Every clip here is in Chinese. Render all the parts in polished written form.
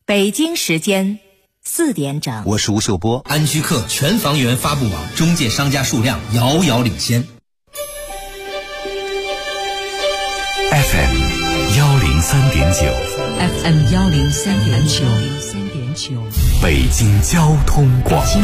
北京时间4点整， 我是吴秀波。 安居客全房源发布网中介商家数量遥遥领先。 FM 103.9 FM 103.9 北京交通广播。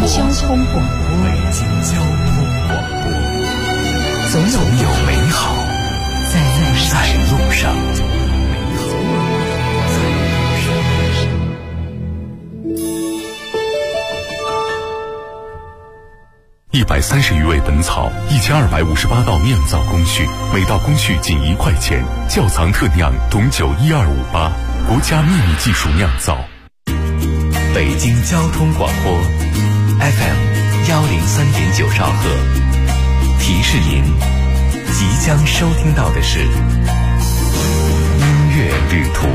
总有美好在路上。130余味本草，1258道酿造工序，每道工序仅1块钱。窖藏特酿董酒12588，国家秘密技术酿造。北京交通广播 FM 103.9兆赫，提示您即将收听到的是音乐旅途。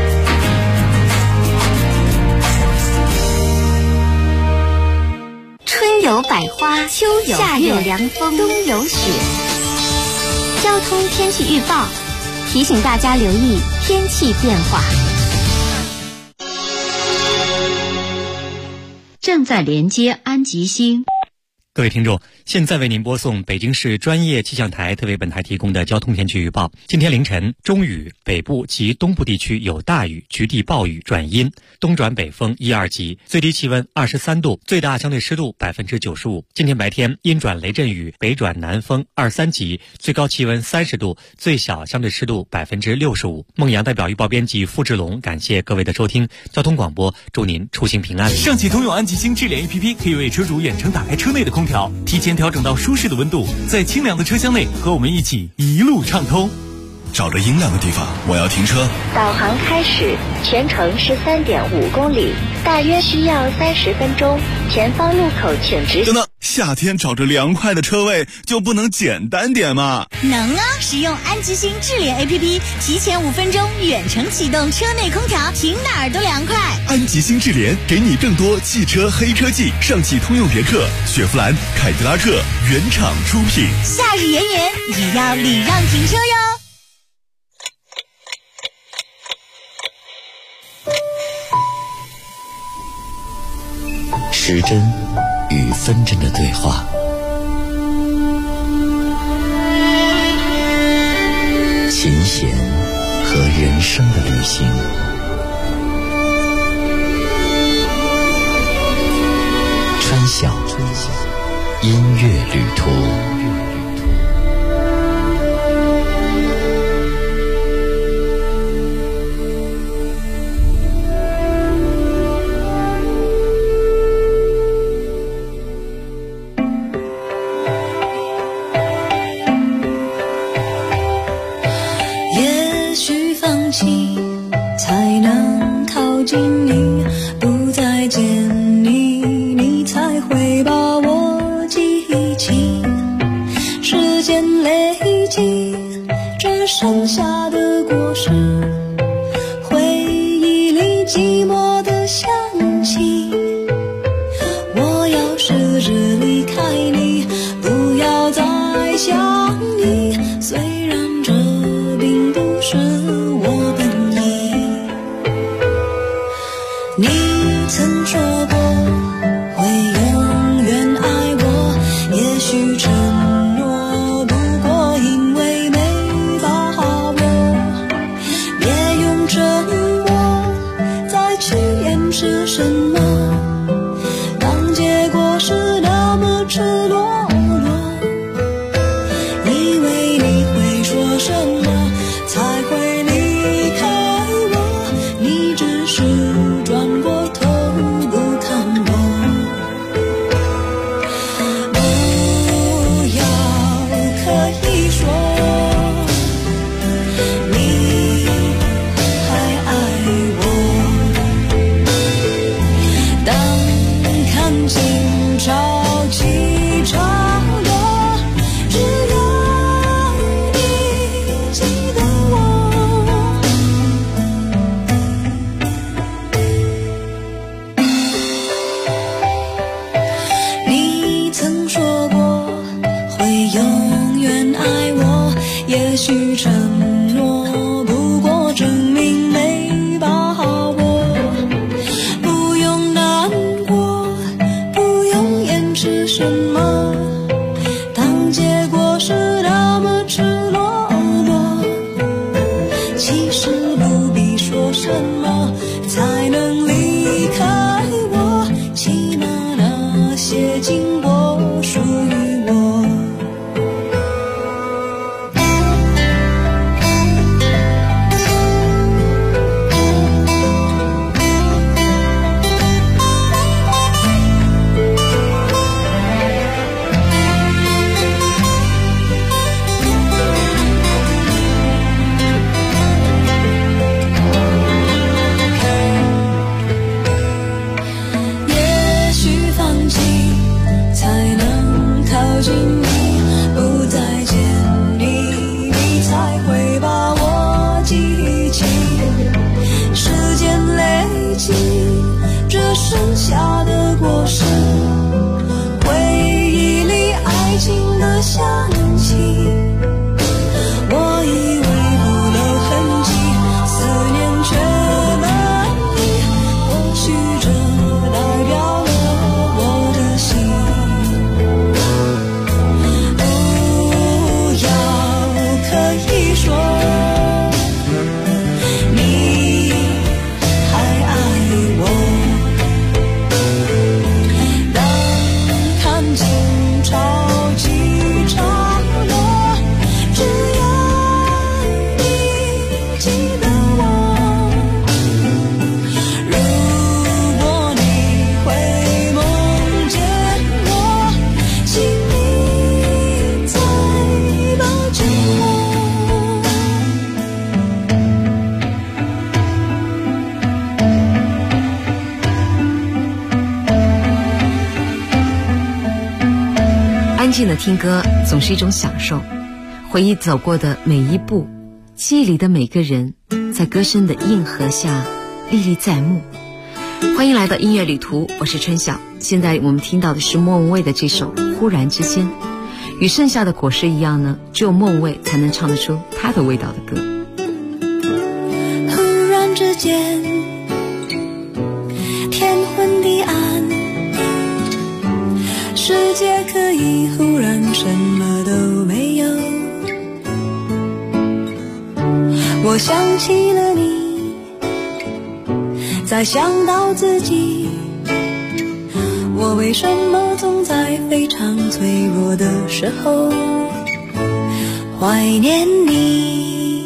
春有百花，秋有夏有凉风，冬有雪。交通天气预报提醒大家留意天气变化。 正在连接安吉星。 各位听众，现在为您播送北京市专业气象台特为本台提供的交通天气预报。今天凌晨，中雨，北部及东部地区有大雨，局地暴雨转阴，东转北风1、2级，最低气温23度，最大相对湿度95%。今天白天阴转雷阵雨，北转南风2、3级，最高气温30度，最小相对湿度65%。孟阳代表预报编辑付志龙，感谢各位的收听。交通广播，祝您出行平安。 上汽通用安吉星智联 APP 可以为车主远程打开车内的空调，提前调整到舒适的温度，在清凉的车厢内和我们一起一路畅通。 找着阴凉的地方，我要停车。 导航开始，全程13.5公里，大约需要30分钟。前方路口请直行。 等等，夏天找着凉快的车位就不能简单点吗？ 能啊！使用安吉星智联 APP， 提前5分钟远程启动车内空调，停哪儿都凉快。 安吉星智联给你更多汽车黑科技，上汽通用别克、雪佛兰、凯迪拉克原厂出品。 夏日炎炎，也要礼让停车哟。 时针与分针的对话，琴弦和人生的旅行，穿晓音乐旅途。 才能靠近你，不再见你，你才会把我记起。时间累积，只剩下的果实，回忆里寂寞的香气。我要试着离开你，不要再想你，虽然这并不是我的。你曾说过会永远爱我，也许承诺不过因为没把握，别用沉默再去掩饰什么，当结果是那么赤裸裸，以为你会说什么才会离开我，你只是转过头不看我，不要可以说你还爱我，当看心潮起潮落，只要你记得我。你曾说过会永远爱我，也许承诺不过证明没把握， 想起，我以为不留痕迹，思念却难离，或许这代表了我的心。不要可以说你还爱我，当看尽潮起潮落，只要你记得我。如果你会梦见我，请你再抱紧我。 安静的听歌总是一种享受，回忆走过的每一步，记忆里的每个人，在歌声的映合下历历在目。欢迎来到音乐旅途，我是春晓。现在我们听到的是莫文蔚的这首《忽然之间》。与盛夏的果实一样呢，只有莫文蔚才能唱得出她的味道的歌。 忽然之间，天昏地暗，世界可以忽然什么都没有。我想起了你，再想到自己，我为什么总在非常脆弱的时候怀念你？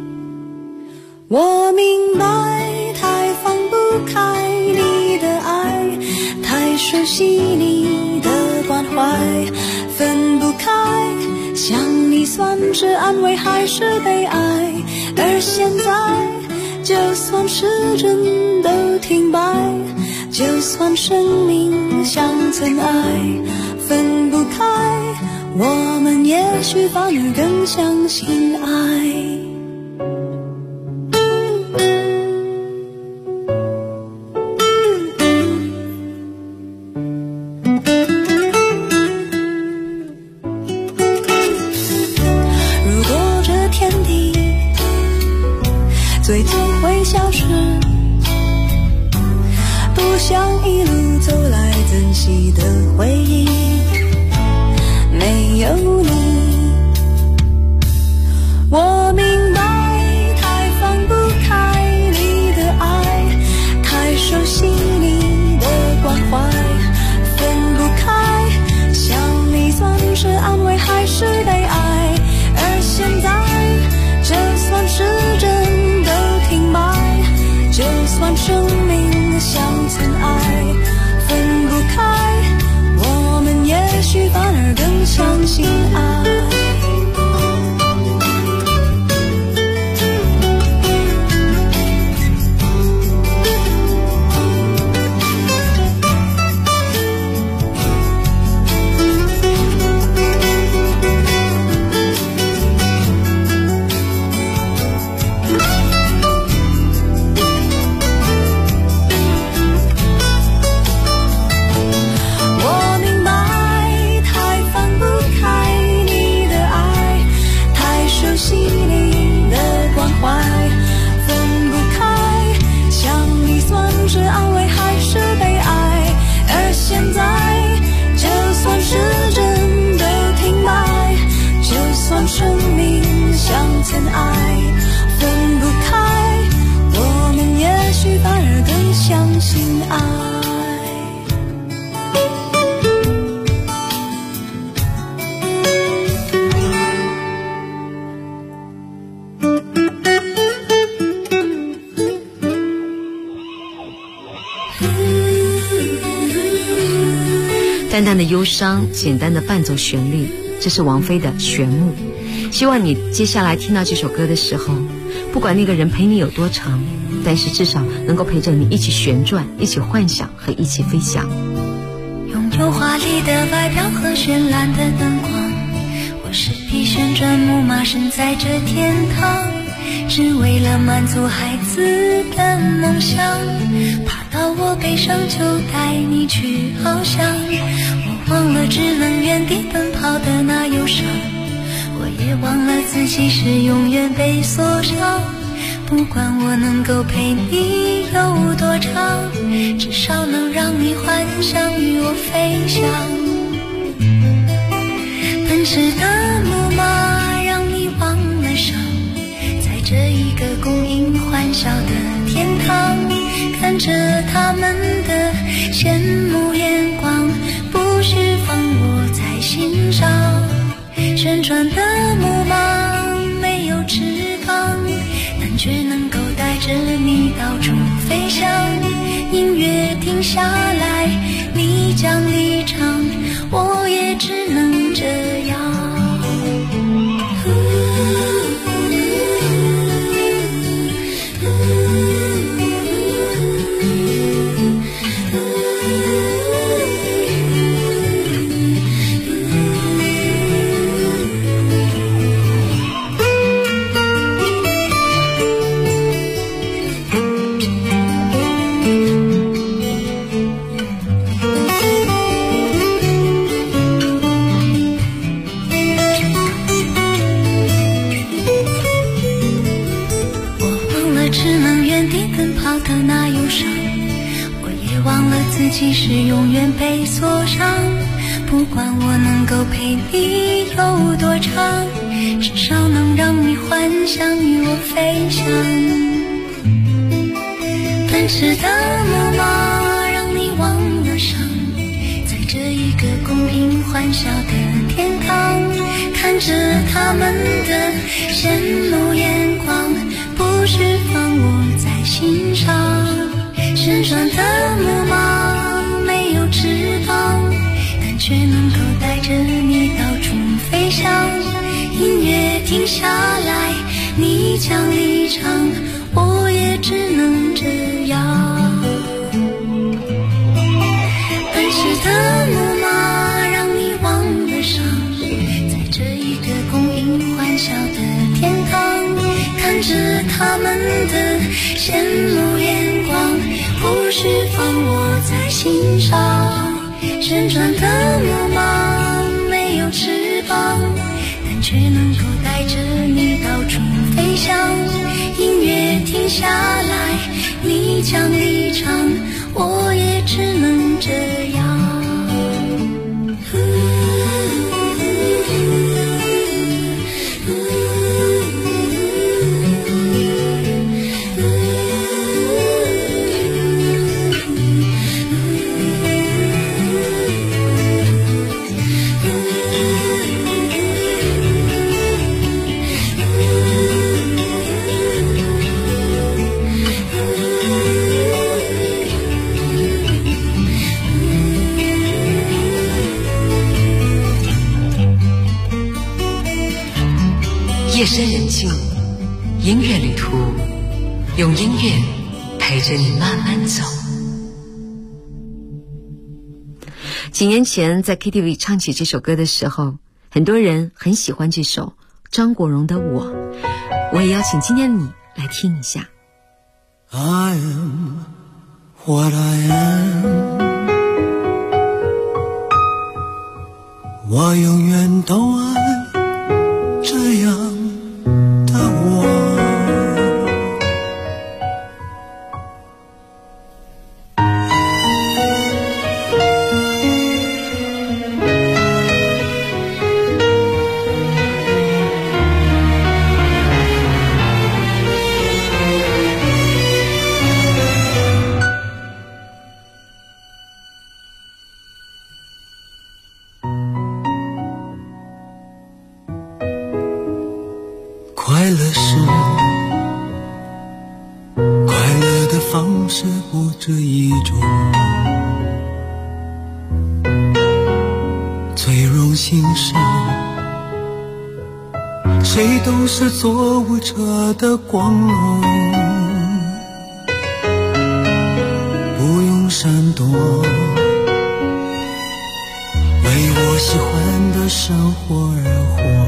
我明白，太放不开你的爱，太熟悉你的关怀，分不开，想你算是安慰还是悲哀？而现在，就算时针都停摆，就算生命像尘埃，分不开，我们也许反而更相信爱。最终会消失，不想一路走来珍惜的回忆，没有你，我明白，太放不开你的爱，太熟悉你的关怀，分不开，想你算是安慰还是悲哀？而现在，就算时针停摆，就算生命像尘埃，分不开，我们也许反而更相信爱。生命像尘埃，分不开，我们也许反而更相信爱。 淡淡的忧伤，简单的伴奏旋律，这是王菲的《旋木》。希望你接下来听到这首歌的时候，不管那个人陪你有多长，但是至少能够陪着你一起旋转，一起幻想和一起飞翔。 拥有华丽的外表和绚烂的灯光，我是匹旋转木马，身在这天堂，只为了满足孩子的梦想，爬到我背上就带你去翱翔。我忘了只能原地奔跑的那忧伤，我也忘了自己是永远被锁上。不管我能够陪你有多长，至少能让你幻想与我飞翔。奔驰的木马让你忘了伤，在这一个供应欢笑的天堂，看着他们的羡慕眼光，不是放我在心上。旋转的木马没有翅膀，但却能够带着你到处飞翔。音乐停下来，你将离场，我也只能这样。自己是永远被锁上，不管我能够陪你有多长，至少能让你幻想与我飞翔。奔驰的木马让你忘了伤，在这一个公平欢笑的天堂，看着他们的羡慕眼光，不是放我在心上。旋转的木马没有翅膀，但却能够带着你到处飞翔。音乐停下来，你将离场，我也只能这样。奔驰的木马让你忘了伤，在这一个供应欢笑的天堂，看着他们的羡慕眼光，不是放我在心上。旋转的木马没有翅膀，但却能够带着你到处飞翔。音乐停下来，你将离场，我也只能这样。 夜深人静，音乐旅途，用音乐陪着你慢慢走。几年前在 KTV 唱起这首歌的时候，很多人很喜欢这首张国荣的我，我也邀请今天的你来听一下。 I am what I am， 我永远都爱这样的我。快乐是快乐的方式不止一种，最荣幸是谁都是做舞者的光荣，不用闪躲，为我喜欢的生活而活，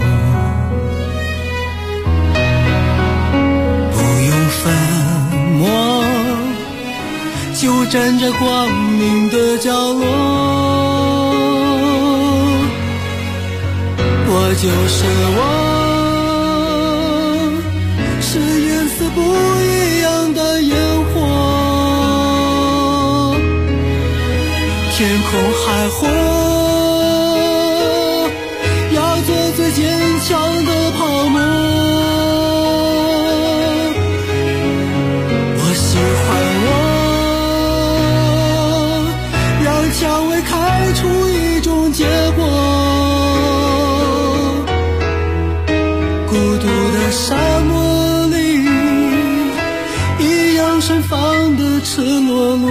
粉墨就站在光明的角落， 就是我，是颜色不一样的烟火，天空海阔，要做最坚强的泡沫。我喜欢我，让蔷薇开出一种结果。孤独的沙漠里，一样盛放的赤裸裸。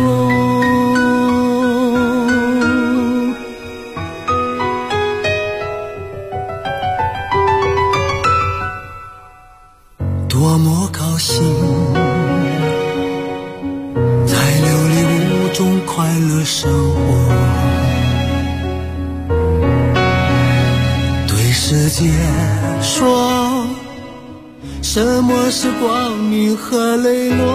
多么高兴，在琉璃屋中快乐生活，对世界说什么是光明和磊落。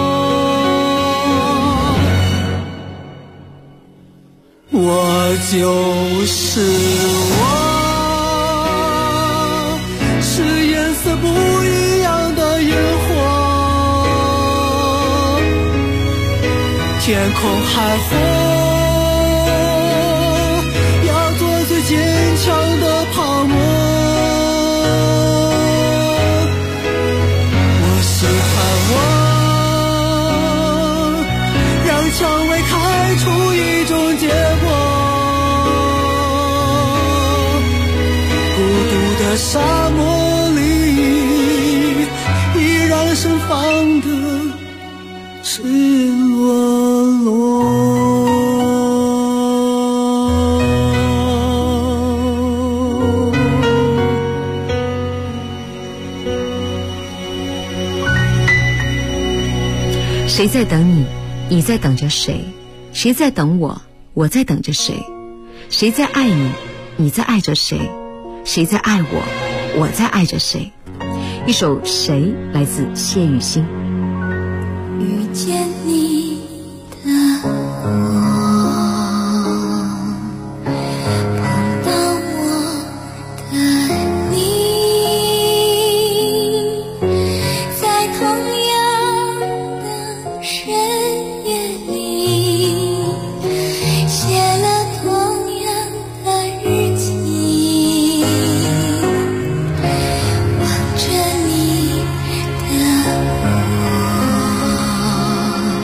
我就是我，是颜色不一样的烟火，天空海阔，要做最坚强的泡沫。我喜欢我，让蔷薇开出一种结果。孤独的沙漠里，依然盛放的赤裸裸。 谁在等你？你在等着谁？谁在等我？我在等着谁？谁在爱你？你在爱着谁？谁在爱我？我在爱着谁？一首《谁》来自谢雨欣。 遇见你的我，碰到我的你，在同样的深夜里，写了同样的日记，望着你的我。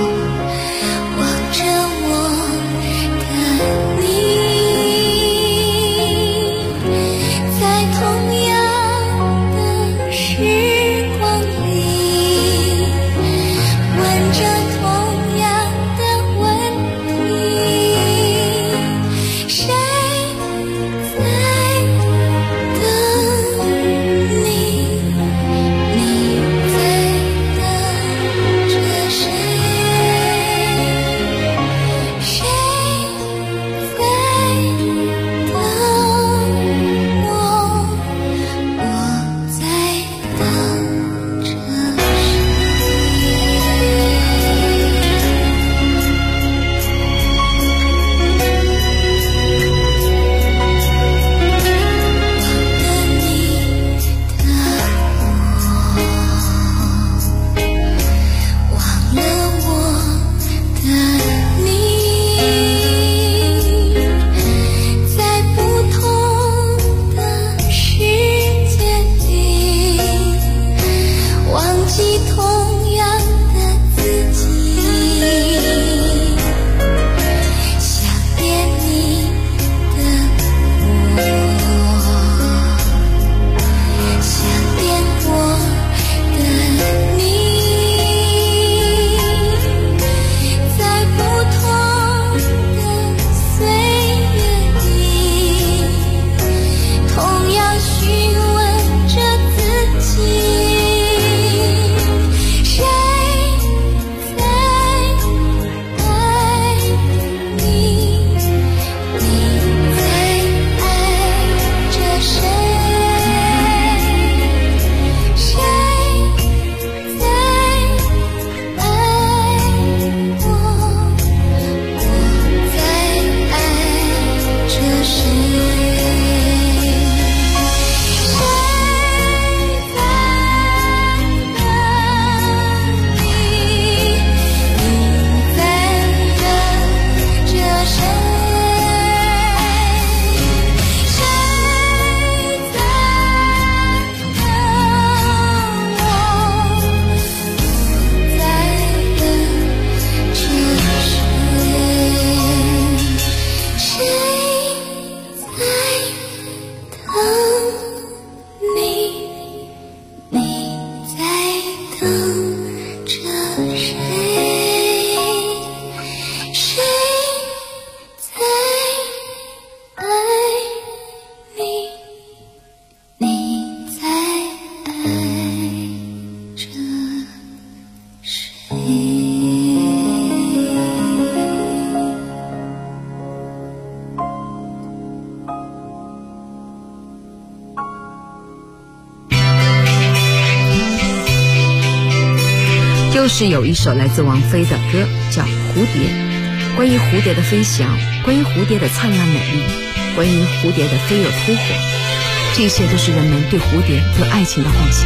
就是有一首来自王菲的歌叫《蝴蝶》，关于蝴蝶的飞翔，关于蝴蝶的灿烂美丽，关于蝴蝶的飞蛾扑火，这些都是人们对蝴蝶对爱情的幻想。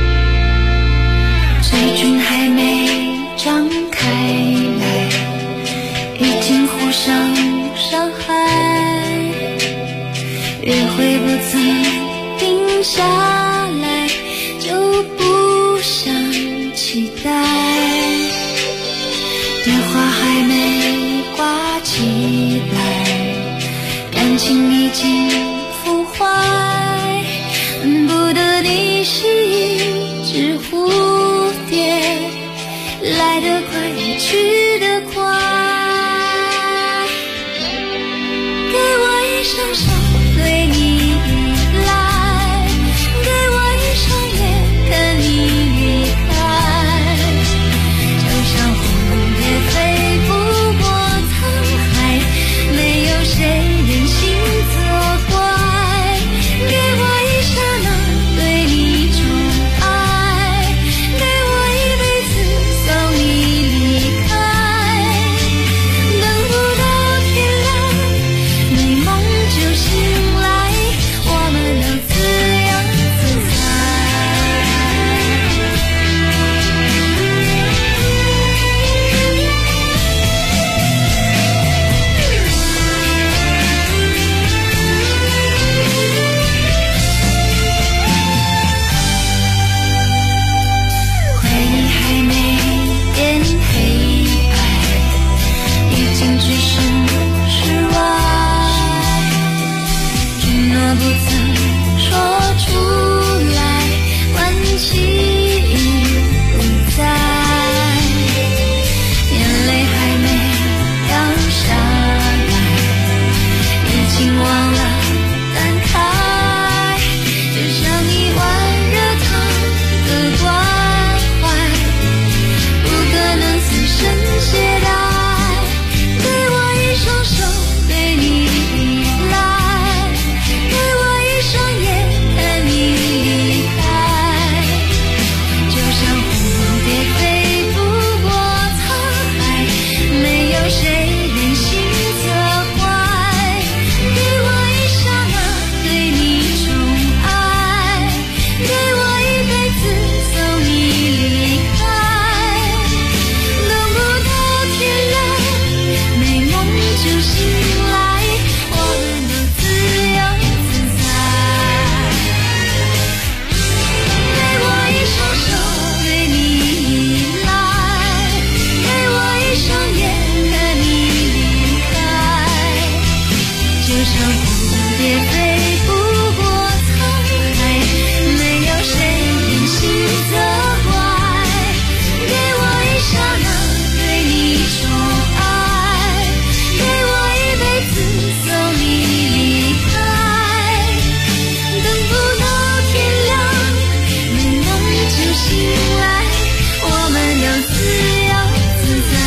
水菌还没张开来，已经互相伤害，约会不曾定下来，就不想期待，电话还没挂起来，感情已经腐坏，恨不得你是一只蝴蝶，来得快也去得快，给我一双手对你依赖，给我一双眼看你离开，就像蝴蝶飞不过沧海，没有谁忍心责怪，给我一刹那对你宠爱，给我一辈子送你离开，等不到天亮，美梦就醒来，我们都自由自在。回忆还没变黑白，已经置身事外，承诺不曾说出来，关系已不在，眼泪还没掉下来，已经忘了感慨，就像你温热烫的关怀，不可能此生懈怠，给我一双手对你依赖，给我一双眼看你离开，就像蝴蝶飞不过沧海，没有谁忍心责怪，给我一刹那对你宠爱，给我一辈子送你离开，等不到天亮，美梦就醒来，我们都自由自在，给我一双手对你依赖，给我一双眼看你离开，就像蝴蝶飞不过沧海，没有谁忍心责怪，给我一刹那对你宠爱，给我一辈子送你离开，等不到天亮，美梦就醒来，我们都自由自在。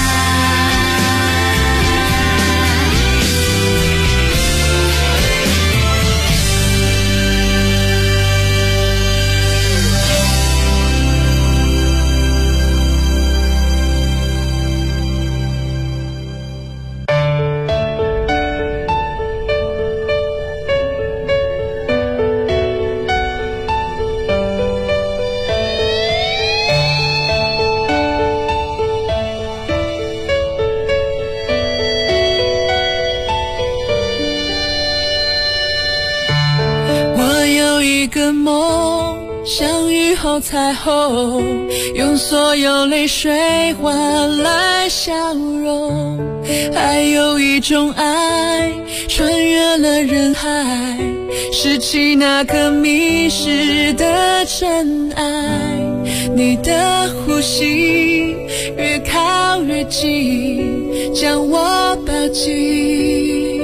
我有一个梦，像雨后彩虹，用所有泪水换来笑容。还有一种爱，穿越了人海，拾起那颗迷失的真爱。你的呼吸越靠越近，将我抱紧。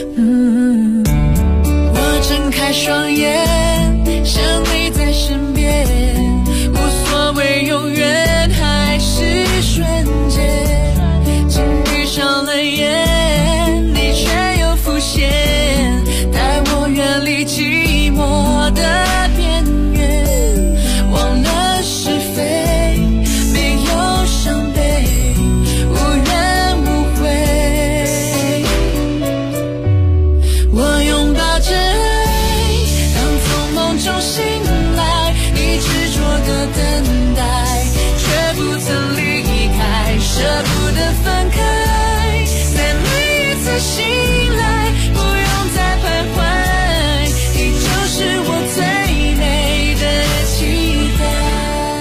我睁开双眼，想你在身边，无所谓永远还是瞬间，紧闭上了眼，你却又浮现，带我远离寂寞的边缘，忘了是非，没有醒来，不用再徘徊，你就是我最美的期待。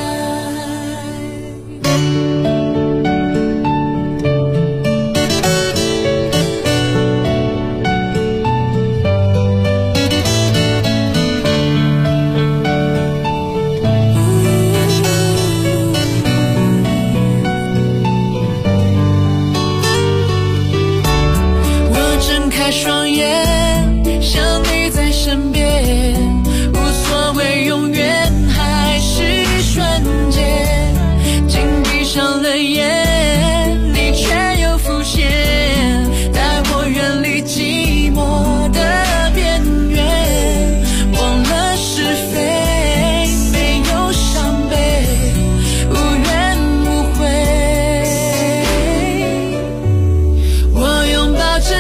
双眼，想你在身边，无所谓永远还是瞬间，紧闭上了眼，你却又浮现，带我远离寂寞的边缘，忘了是非，没有伤悲，无怨无悔，我拥抱着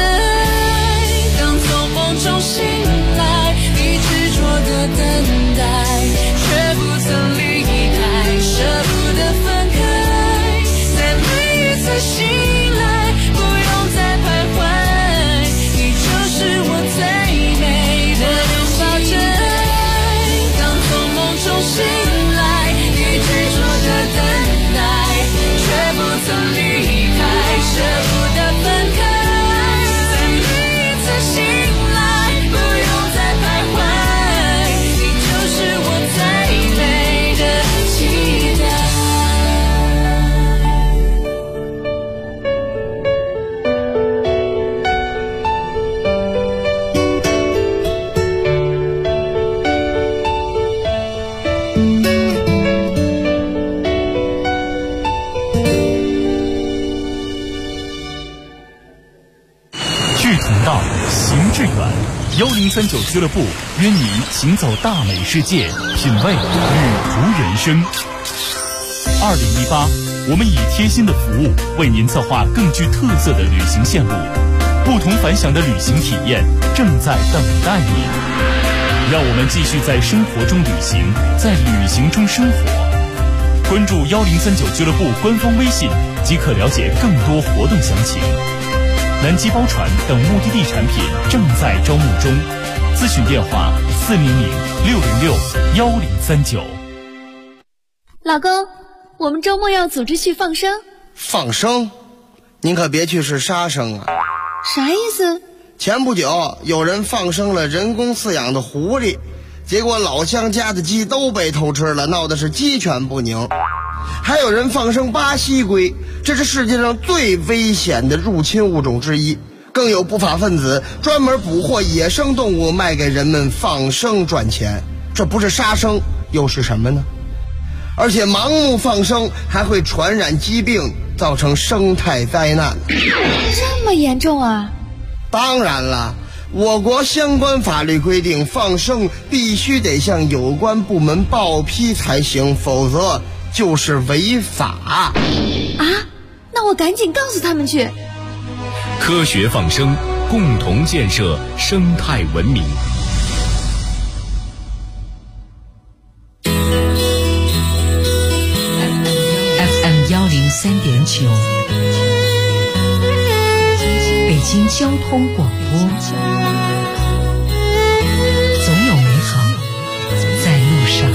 醒来，你执着的等待，却不曾离开，舍不得分开，在每一次醒来，不用再徘徊，你就是我最美的期待。当从梦中醒来，你执着的等待，却不曾离开，舍不得分开，在每一次醒来， 1039俱乐部约你行走大美世界，品味旅途人生。2018，我们以贴心的服务为您策划更具特色的旅行线路，不同凡响的旅行体验正在等待你。让我们继续在生活中旅行，在旅行中生活。关注1039俱乐部官方微信即可了解更多活动详情。南极包船等目的地产品正在招募中，咨询电话400-606-1039。 老公，我们周末要组织去放生。 放生？您可别去是杀生啊！ 啥意思？ 前不久有人放生了人工饲养的狐狸，结果老乡家的鸡都被偷吃了，闹的是鸡犬不宁。还有人放生巴西龟，这是世界上最危险的入侵物种之一。更有不法分子专门捕获野生动物卖给人们放生赚钱，这不是杀生又是什么呢？而且盲目放生还会传染疾病，造成生态灾难。 这么严重啊？ 当然了，我国相关法律规定，放生必须得向有关部门报批才行，否则就是违法啊！ 那我赶紧告诉他们去。 科学放生，共同建设生态文明。 FM 103.9，北京交通广播，总有美好在路上。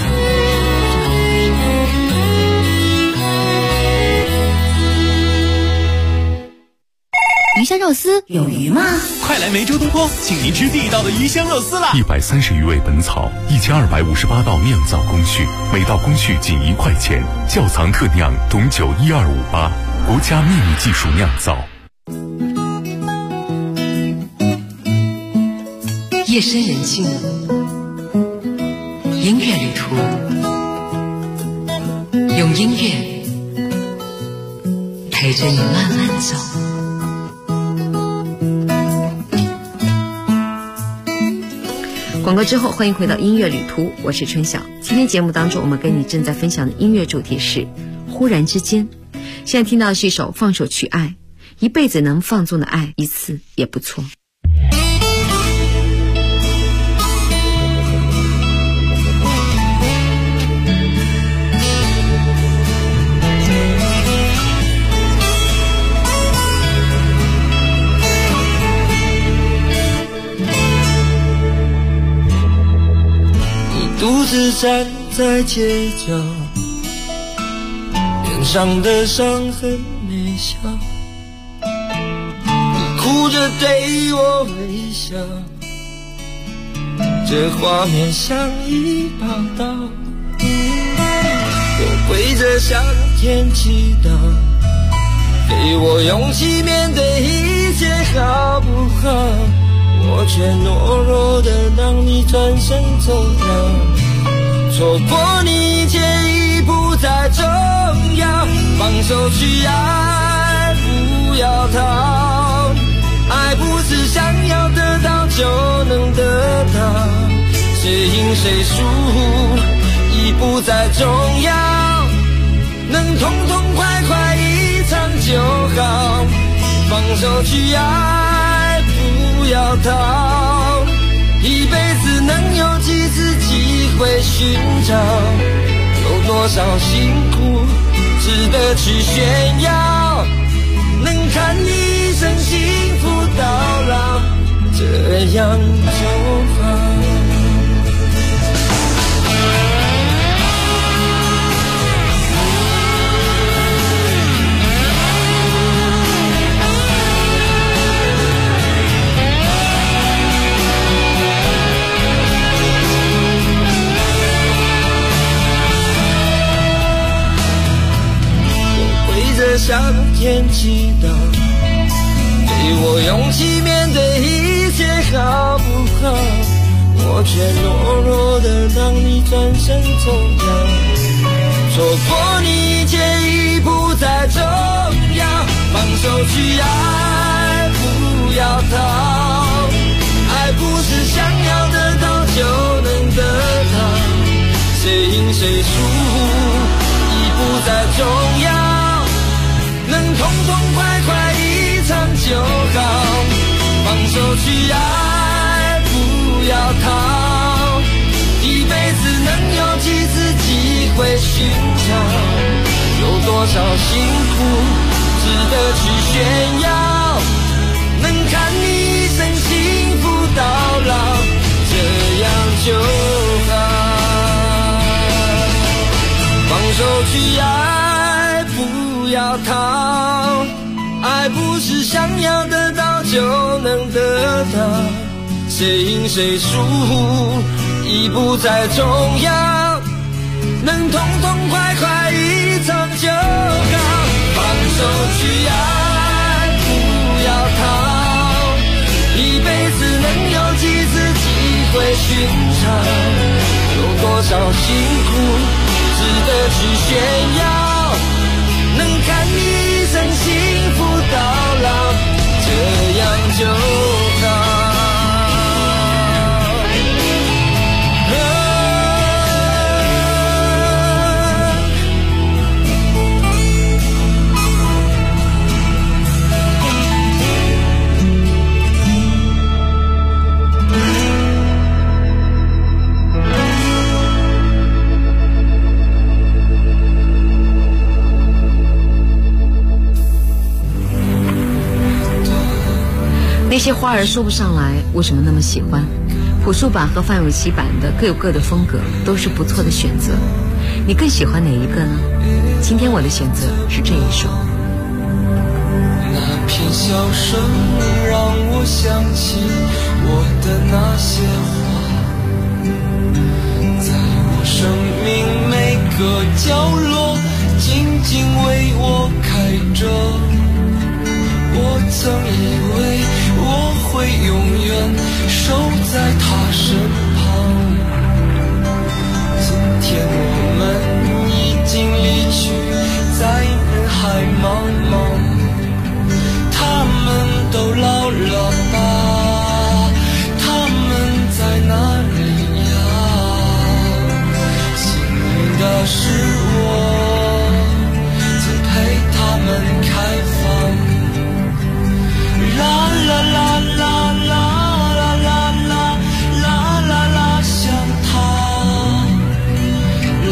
鱼香肉丝有鱼吗？ 快来梅州东坡，请您吃地道的鱼香肉丝啦 ！130余味本草，1258道酿造工序，每道工序仅1块钱，窖藏特酿董酒12588，国家秘密技术酿造。 夜深人静，音乐旅途，用音乐陪着你慢慢走。广告之后，欢迎回到音乐旅途，我是春晓。今天节目当中，我们跟你正在分享的音乐主题是忽然之间。现在听到的是一首放手去爱，一辈子能放纵的爱一次也不错。 子站在街角，脸上的伤痕没消，你哭着对我微笑，这画面像一把刀，我跪着向天祈祷，给我勇气面对一切好不好？我却懦弱的让你转身走掉，错过你一切已不再重要，放手去爱，不要逃，爱不是想要得到就能得到，谁赢谁输已不再重要，能痛痛快快一场就好，放手去爱，不要逃，一辈子能有几次机会寻找，有多少辛苦值得去炫耀，能看你一生幸福到老，这样就好。向天祈祷，给我勇气面对一切好不好？我却懦弱的让你转身走掉，错过你一切已不再重要，放手去爱，不要逃，爱不是想要得到就能得到，谁赢谁输已不再重要，能痛痛快快一场就好，放手去爱，不要逃，一辈子能有几次机会寻找，有多少辛苦值得去炫耀，能看你一生幸福到老，这样就好，放手去爱，不要逃，爱不是想要得到就能得到，谁赢谁输已不再重要，能痛痛快快一场就好，放手去爱，不要逃，一辈子能有几次机会寻找，有多少辛苦值得去炫耀，能看你一生幸福到老，这样就好。 那些花儿说不上来为什么那么喜欢，朴树版和范玮琪版的各有各的风格，都是不错的选择。你更喜欢哪一个呢？今天我的选择是这一首。 那片笑声让我想起我的那些花，在我生命每个角落静静为我开着，我曾以为我会永远守在他身旁，今天我们已经离去，在人海茫茫，他们都老了吧？他们在哪里呀？幸运的是我曾陪他们开放，啦啦啦啦啦啦啦啦啦啦啦，像他，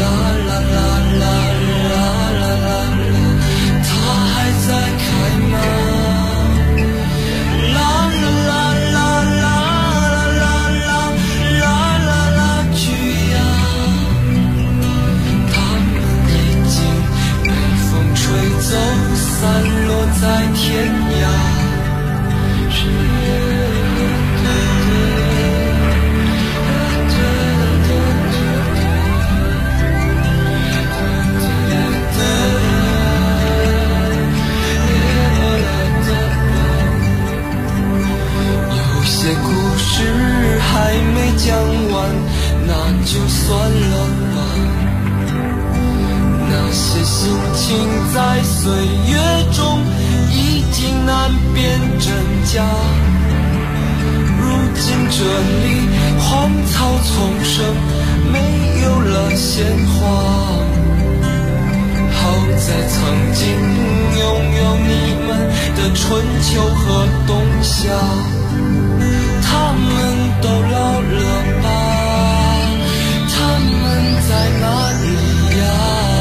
在岁月中已经难辨真假。如今这里荒草丛生，没有了鲜花。好在曾经拥有你们的春秋和冬夏，他们都老了吧？他们在哪里呀？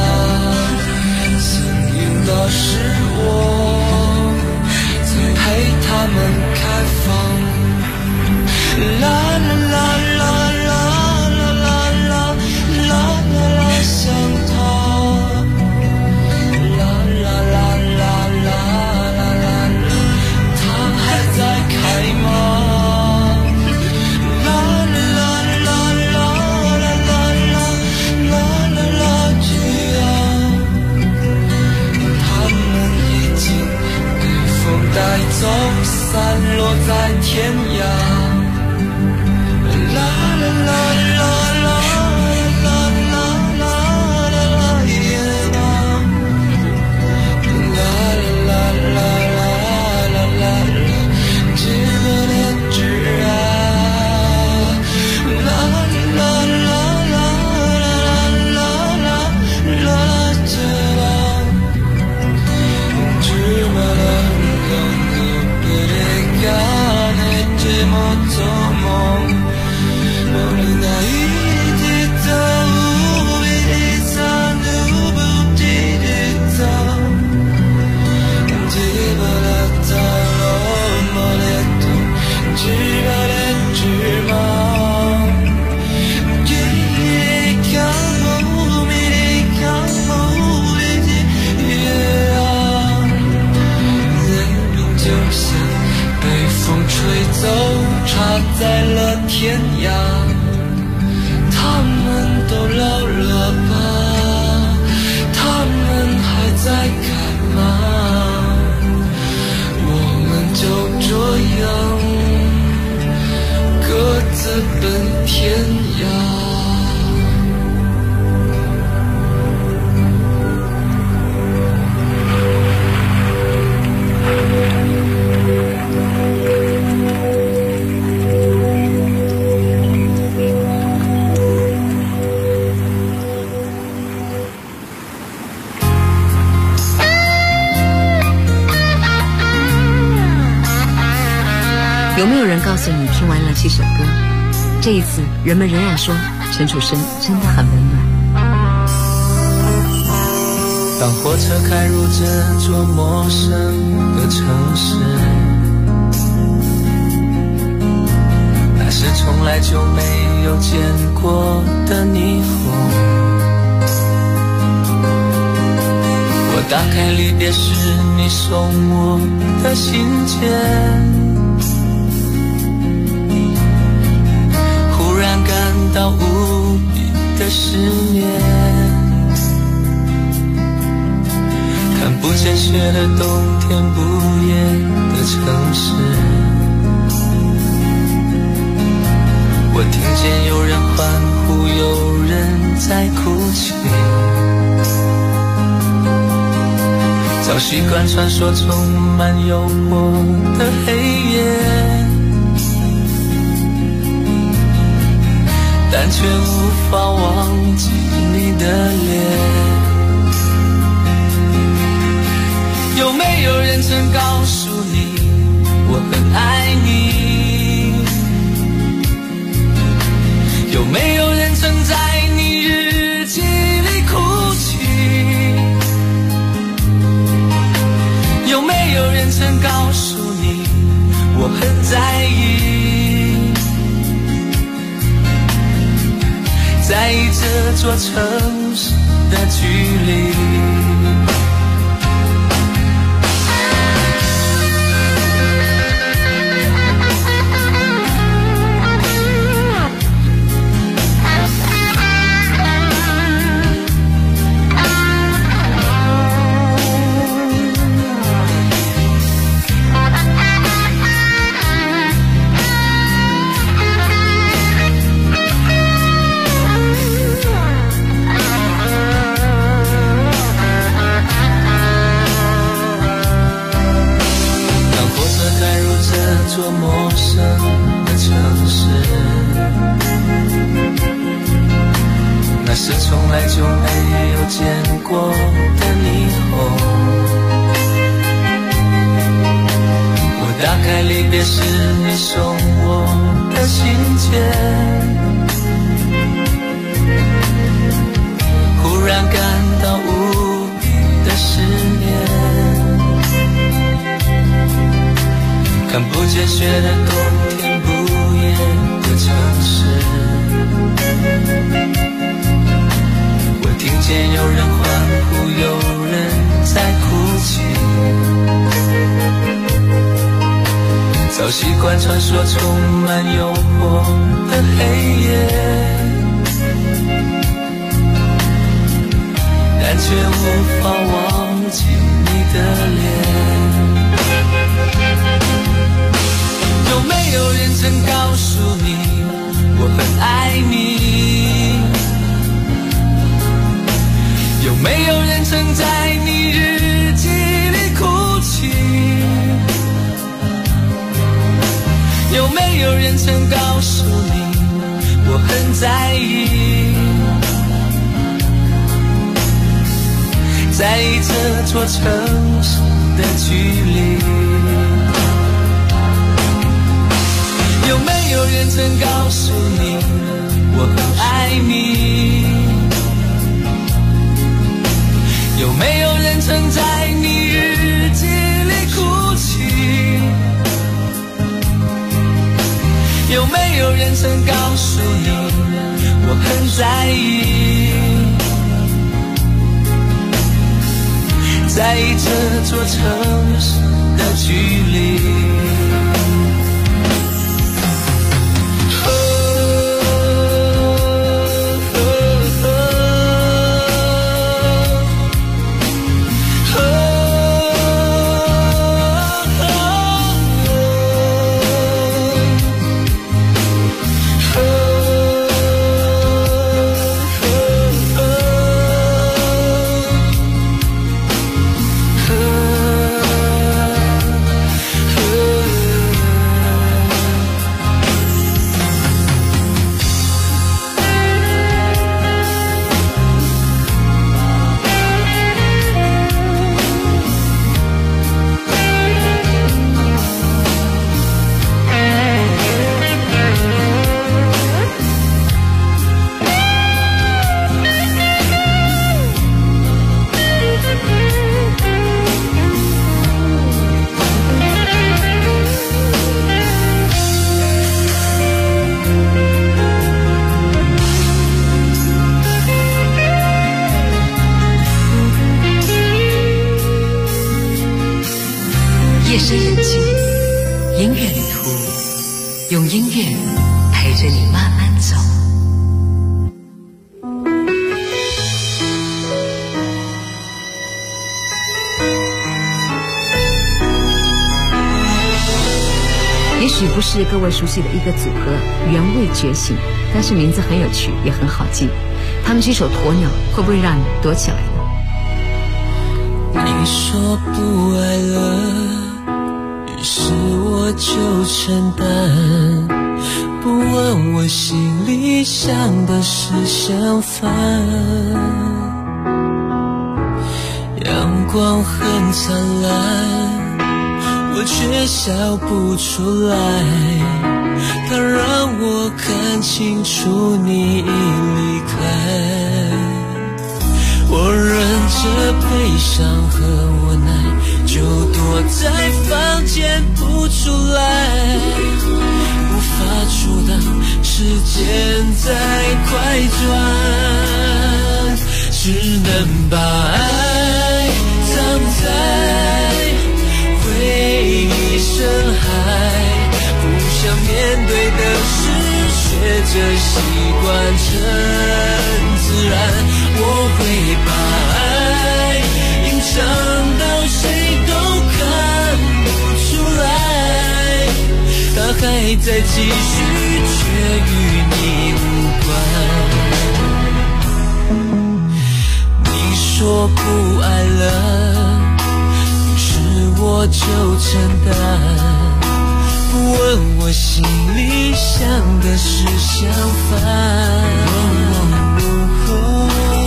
幸运的是我曾陪他们开放。啦啦啦啦啦啦啦啦啦啦，想他。啦啦啦啦啦啦啦啦，他还在开吗？带走，散落在天涯。啦啦啦啦啦啦啦啦啦耶啦，啦啦啦啦啦啦，只为了只爱。啦啦啦啦啦啦啦啦，只啦，只为了。插在了天涯，他们都老了吧？他们还在开吗？我们就这样各自奔天涯。 有没有人告诉你，听完了这首歌，这一次人们仍然说陈楚生真的很温暖。 当火车开入这座陌生的城市，那是从来就没有见过的霓虹。我打开离别时你送我的信件，感到无比的失眠，看不见雪的冬天，不夜的城市。我听见有人欢呼，有人在哭泣，早习惯传说充满诱惑的黑夜，但却无法忘记你的脸。有没有人曾告诉你我很爱你？有没有人曾在你日记里哭泣？有没有人曾告诉你我很在意？在意这座城市的距离。 从来就没有见过的霓虹。我打开离别时你送我的信件，忽然感到无比的思念，看不见雪的冬天，不夜的城市，我听见有人欢呼，有人在哭泣，早习惯传说充满诱惑的黑夜，但却无法忘记你的脸。有没有人曾告诉你我很爱你？有没有人曾在你日记里哭泣？有没有人曾告诉你我很在意？在意这座城市的距离。有没有人曾告诉你我很爱你？有没有人曾在你日记里哭泣？有没有人曾告诉你我很在意？在意这座城市的距离。 夜深人静，音乐旅途，用音乐陪着你慢慢走。也许不是各位熟悉的一个组合原味觉醒，但是名字很有趣，也很好记。他们这首鸵鸟会不会让你躲起来呢？ 你说不爱了，于是我就承担，不问我心里想的是相反。阳光很灿烂，我却笑不出来，它让我看清楚你已离开。我忍着悲伤和无奈，就躲在房间不出来，无法阻挡时间在快转，只能把爱藏在回忆深海，不想面对的事学着习惯成自然。我会把爱隐藏到谁都看不出来，它还在继续，却与你无关。你说不爱了，于是我就承担，不问我心里想的是相反。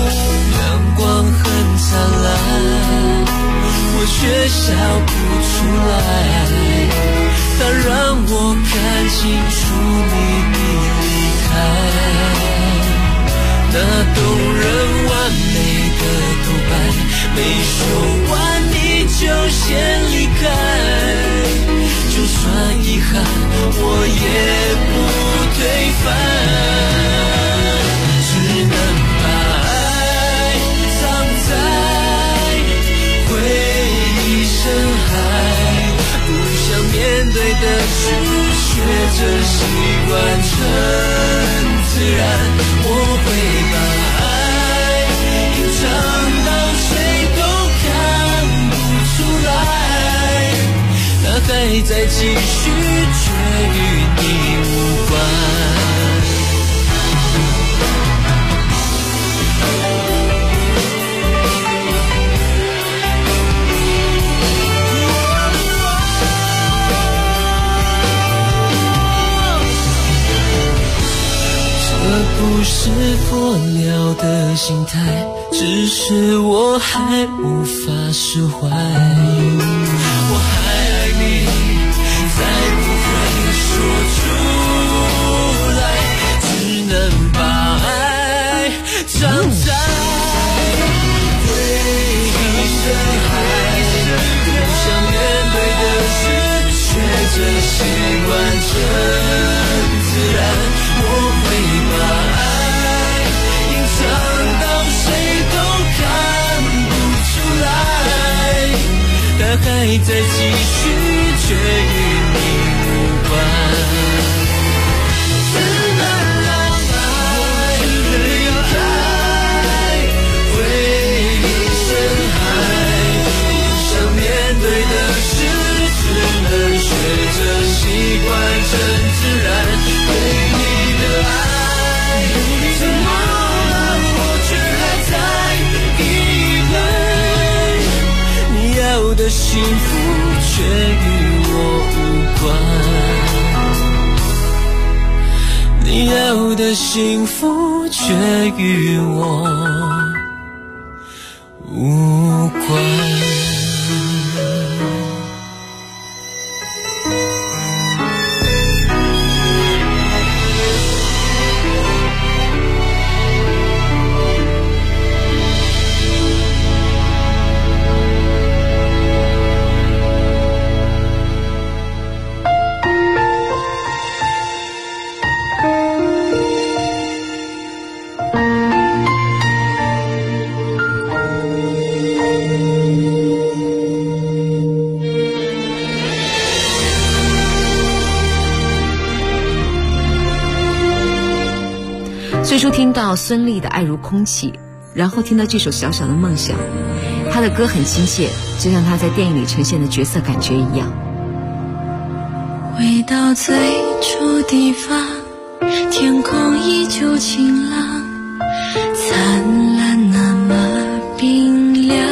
清楚你的离开，那动人完美的独白没说完你就先离开，就算遗憾我也不推翻，只能把爱藏在回忆深海，不想面对的事学着习惯成自然，我会把爱隐藏到谁都看不出来，它还在继续却与你无关。不是破了的心态，只是我还无法释怀，我还爱你，再不会说出来，只能把爱藏在回忆深海，不想面对的事学着习惯成自然，我会把藏到谁都看不出来，它还在继续却与你无关，只能让爱离开回忆深海，不想面对的事只能学着习惯成自然，对你的爱怎么我的幸福却与我无关，你要的幸福却与我无关。 最初听到孙俪的《爱如空气》，然后听到这首《小小的梦想》，她的歌很亲切，就像她在电影里呈现的角色感觉一样。 回到最初地方，天空依旧晴朗，灿烂那么冰凉，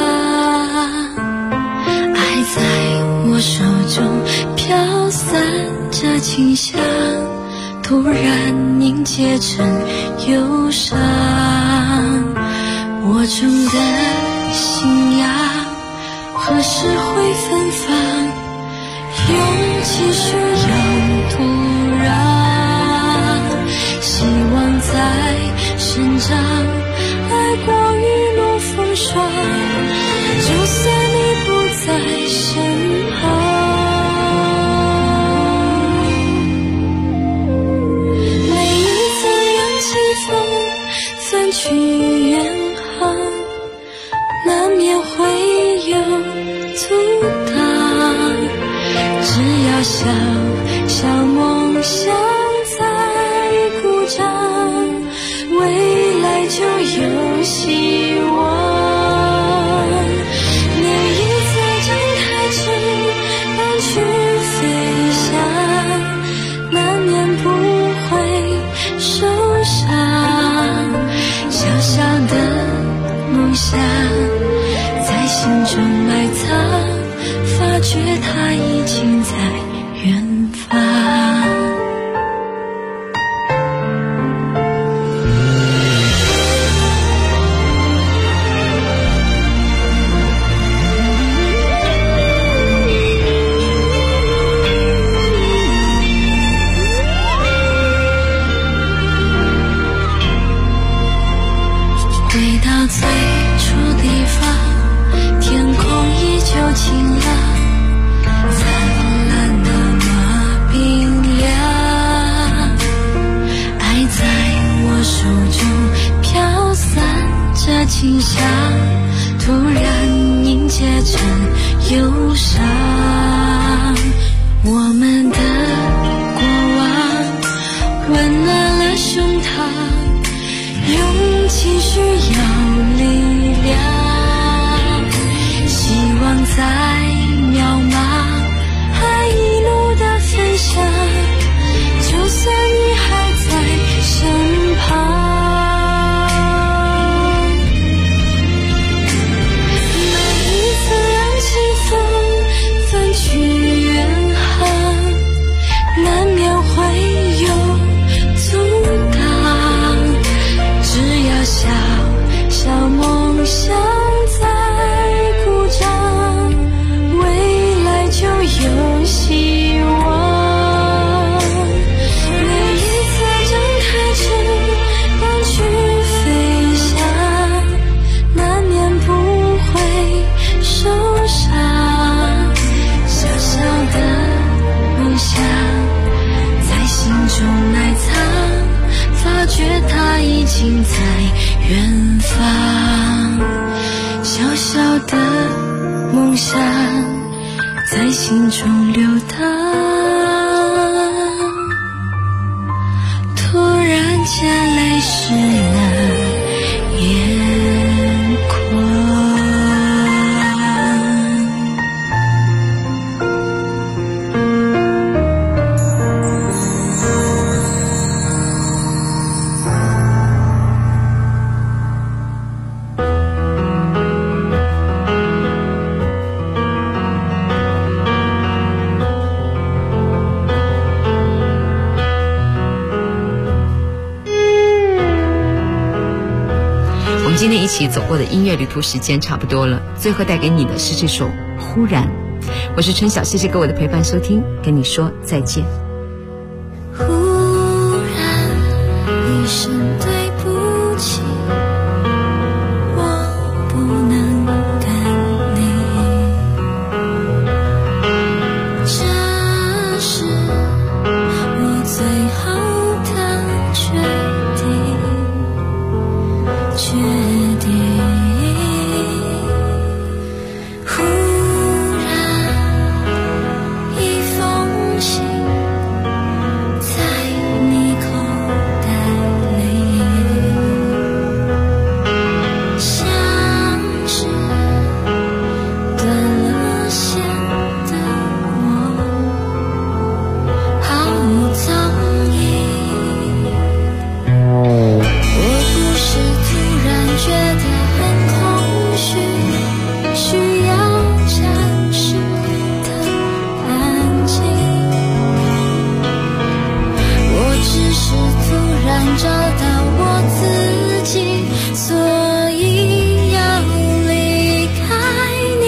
爱在我手中飘散着清香，突然凝结成忧伤，我种的信仰何时会芬芳？勇气需要土壤，希望在生长，爱过雨露风霜，就算你不在身旁。去远航，难免会有阻挡，只要小小梦想在鼓掌，未来就有希望。每一次张开翅膀去飞翔，难免不会受伤，小小的梦想在心中埋藏，发觉它已经在远方。 处地方，天空依旧晴朗，灿烂那么冰凉。爱在我手中飘散着清香，突然凝结成忧伤。我们的过往温暖了胸膛，用情需要力量，希望在渺茫爱一路的分享，就算你还在身旁。每一次让清风分去远航，难免会有阻挡，只要小小梦想在鼓掌，未来就有希望。每一次张开翅膀去飞翔，难免不会受伤，小小的梦想在心中埋藏，发觉它已经在远方。小小的梦想在心中流淌，突然间泪湿了眼眶。 今天一起走过的音乐旅途时间差不多了，最后带给你的是这首《忽然》。我是春晓，谢谢各位的陪伴收听，跟你说再见。 忽然一声对不起，我不能跟你，这是我最好的决定。忽然一封信在你口袋里，像是断了线的我，毫无踪影。觉得很空虚，需要暂时的安静。我只是突然找到我自己，所以要离开你。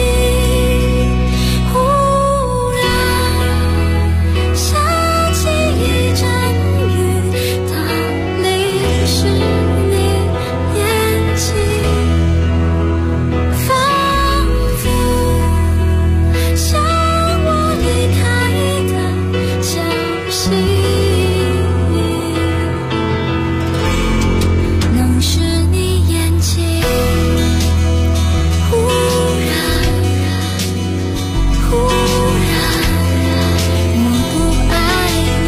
忽然下起一阵雨，它淋湿你仿佛像我离开的消息，能是你眼睛。忽然我不爱你。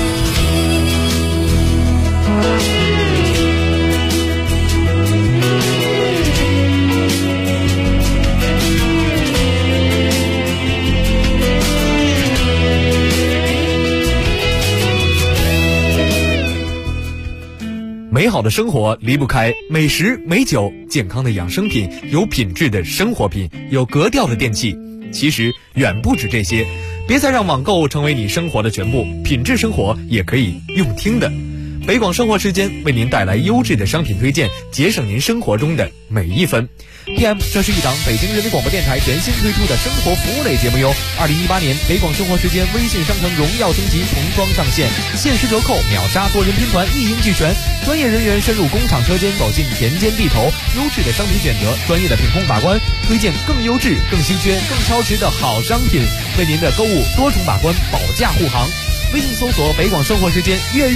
美好的生活离不开美食美酒，健康的养生品，有品质的生活品，有格调的电器。其实远不止这些，别再让网购成为你生活的全部，品质生活也可以用听的。 北广生活时间为您带来优质的商品推荐，节省您生活中的每一分。PM， 这是一档北京人民广播电台全新推出的生活服务类节目哟。2018年北广生活时间微信商城荣耀升级重装上线，限时折扣，秒杀多人拼团，一应俱全，专业人员深入工厂车间，走进田间地头，优质的商品选择，专业的品控把关，推荐更优质、更稀缺、更超值的好商品，为您的购物多重把关，保驾护航。微信搜索北广生活时间，